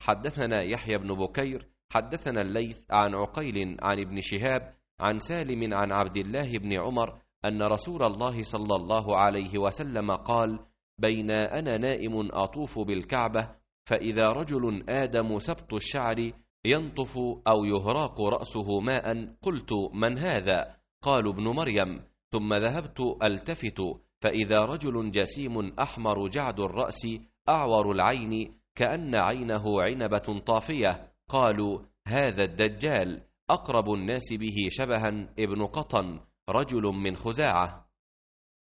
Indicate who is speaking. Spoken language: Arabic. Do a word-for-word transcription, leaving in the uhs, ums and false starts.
Speaker 1: حدثنا يحيى بن بكير حدثنا الليث عن عقيل عن ابن شهاب عن سالم عن عبد الله بن عمر أن رسول الله صلى الله عليه وسلم قال: بين أنا نائم أطوف بالكعبة فإذا رجل آدم سبط الشعر ينطف أو يهراق رأسه ماء، قلت: من هذا؟ قالوا: ابن مريم. ثم ذهبت ألتفت فإذا رجل جسيم أحمر جعد الرأس أعور العين كأن عينه عنبة طافية، قالوا: هذا الدجال. أقرب الناس به شبها ابن قطن رجل من خزاعة.